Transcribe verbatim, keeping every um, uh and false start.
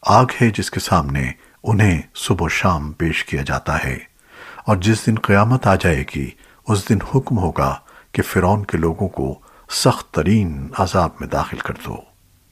आग है जिसके सामने उन्हें सुबह शाम पेश किया जाता है। और जिस दिन क़यामत आ जाएगी उस दिन हुक्म होगा कि फ़िरौन के लोगों को सख्त तरीन अज़ाब में दाखिल कर दो।